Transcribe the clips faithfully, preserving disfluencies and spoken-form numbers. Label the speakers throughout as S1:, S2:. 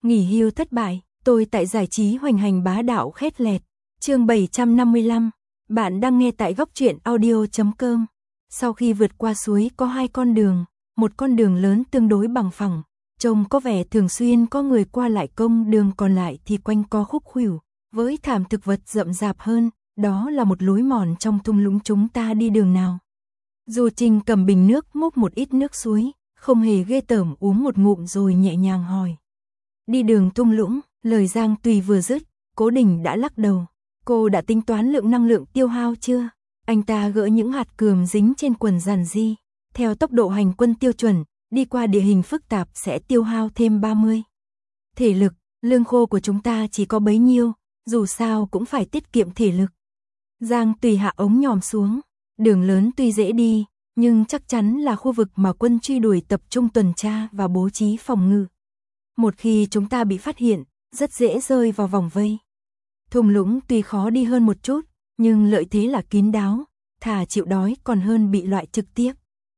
S1: Nghỉ hưu thất bại, tôi tại giải trí hoành hành bá đạo khét lẹt. Chương bảy trăm năm mươi lăm. Bạn đang nghe tại góc truyện audio chấm com. Sau khi vượt qua suối có hai con đường, một con đường lớn tương đối bằng phẳng, trông có vẻ thường xuyên có người qua lại, công đường còn lại thì quanh co khúc khuỷu, với thảm thực vật rậm rạp hơn, đó là một lối mòn trong thung lũng. Chúng ta đi đường nào? Du Trinh cầm bình nước múc một ít nước suối, không hề ghê tởm, uống một ngụm rồi nhẹ nhàng hỏi. Đi đường thung lũng. Lời Giang Tùy vừa dứt, Cố Đình đã lắc đầu. Cô đã tính toán lượng năng lượng tiêu hao chưa? Anh ta gỡ những hạt cườm dính trên quần giản di. Theo tốc độ hành quân tiêu chuẩn, đi qua địa hình phức tạp sẽ tiêu hao thêm ba mươi. Thể lực, lương khô của chúng ta chỉ có bấy nhiêu, dù sao cũng phải tiết kiệm thể lực. Giang Tùy hạ ống nhòm xuống. Đường lớn tuy dễ đi, nhưng chắc chắn là khu vực mà quân truy đuổi tập trung tuần tra và bố trí phòng ngự. Một khi chúng ta bị phát hiện, rất dễ rơi vào vòng vây. Thung lũng tuy khó đi hơn một chút, nhưng lợi thế là kín đáo, thà chịu đói còn hơn bị loại trực tiếp.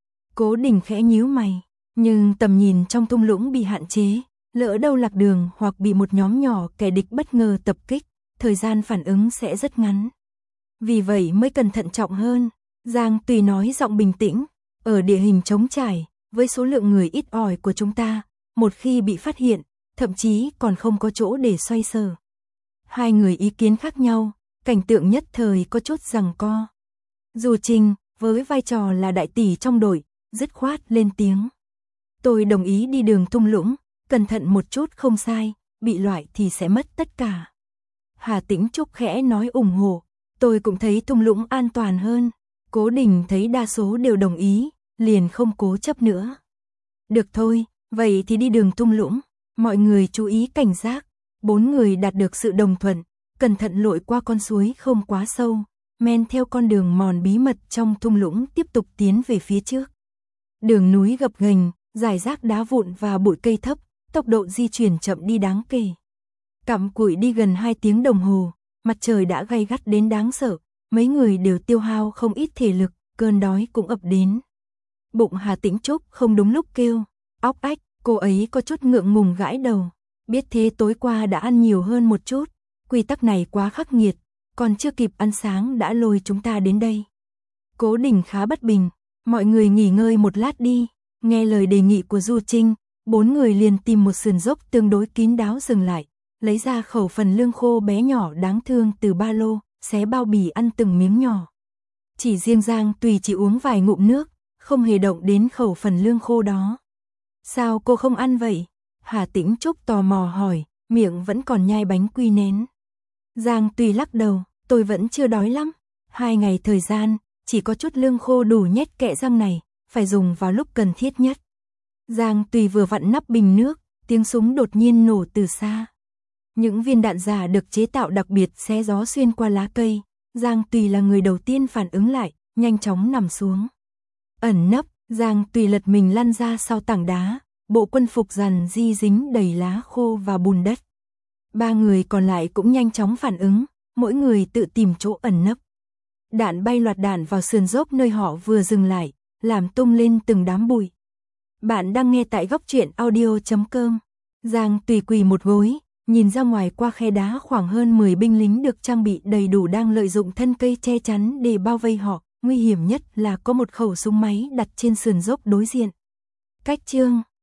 S1: Cố Đình khẽ nhíu mày, nhưng tầm nhìn trong thung lũng bị hạn chế, lỡ đâu lạc đường hoặc bị một nhóm nhỏ kẻ địch bất ngờ tập kích, thời gian phản ứng sẽ rất ngắn. Vì vậy mới cần thận trọng hơn. Giang Tùy nói giọng bình tĩnh, ở địa hình trống trải, với số lượng người ít ỏi của chúng ta, một khi bị phát hiện, thậm chí còn không có chỗ để xoay sở. Hai người ý kiến khác nhau, cảnh tượng nhất thời có chút giằng co. Du Trinh, với vai trò là đại tỷ trong đội, dứt khoát lên tiếng. Tôi đồng ý đi đường thung lũng, cẩn thận một chút không sai, bị loại thì sẽ mất tất cả. Hà Tĩnh Trúc khẽ nói ủng hộ, tôi cũng thấy thung lũng an toàn hơn. Cố Đình thấy đa số đều đồng ý, liền không cố chấp nữa. Được thôi, vậy thì đi đường thung lũng, mọi người chú ý cảnh giác. Bốn người đạt được sự đồng thuận, cẩn thận lội qua con suối không quá sâu, men theo con đường mòn bí mật trong thung lũng tiếp tục tiến về phía trước. Đường núi gập ghềnh, rải rác đá vụn và bụi cây thấp, tốc độ di chuyển chậm đi đáng kể. Cặm cụi đi gần hai tiếng đồng hồ, mặt trời đã gay gắt đến đáng sợ, mấy người đều tiêu hao không ít thể lực, cơn đói cũng ập đến. Bụng Hà Tĩnh Trúc không đúng lúc kêu, óc ách, cô ấy có chút ngượng ngùng gãi đầu. Biết thế tối qua đã ăn nhiều hơn một chút, quy tắc này quá khắc nghiệt, còn chưa kịp ăn sáng đã lôi chúng ta đến đây. Cố Đình khá bất bình, mọi người nghỉ ngơi một lát đi. Nghe lời đề nghị của Du Trinh, bốn người liền tìm một sườn dốc tương đối kín đáo dừng lại, lấy ra khẩu phần lương khô bé nhỏ đáng thương từ ba lô, xé bao bì ăn từng miếng nhỏ. Chỉ riêng Giang Tùy chỉ uống vài ngụm nước, không hề động đến khẩu phần lương khô đó. Sao cô không ăn vậy? Hà Tĩnh Trúc tò mò hỏi, miệng vẫn còn nhai bánh quy nén. Giang Tùy lắc đầu, tôi vẫn chưa đói lắm. Hai ngày thời gian, chỉ có chút lương khô đủ nhét kẽ răng này, phải dùng vào lúc cần thiết nhất. Giang Tùy vừa vặn nắp bình nước, tiếng súng đột nhiên nổ từ xa. Những viên đạn giả được chế tạo đặc biệt xé gió xuyên qua lá cây. Giang Tùy là người đầu tiên phản ứng lại, nhanh chóng nằm xuống. Ẩn nấp, Giang Tùy lật mình lăn ra sau tảng đá, bộ quân phục rằn di dính đầy lá khô và bùn đất. Ba người còn lại cũng nhanh chóng phản ứng, mỗi người tự tìm chỗ ẩn nấp. Đạn bay loạt đạn vào sườn dốc nơi họ vừa dừng lại, làm tung lên từng đám bụi. Bạn đang nghe tại góc truyện audio chấm com. Giang Tùy quỳ một gối, nhìn ra ngoài qua khe đá, khoảng hơn mười binh lính được trang bị đầy đủ đang lợi dụng thân cây che chắn để bao vây họ. Nguy hiểm nhất là có một khẩu súng máy đặt trên sườn dốc đối diện. Cách chương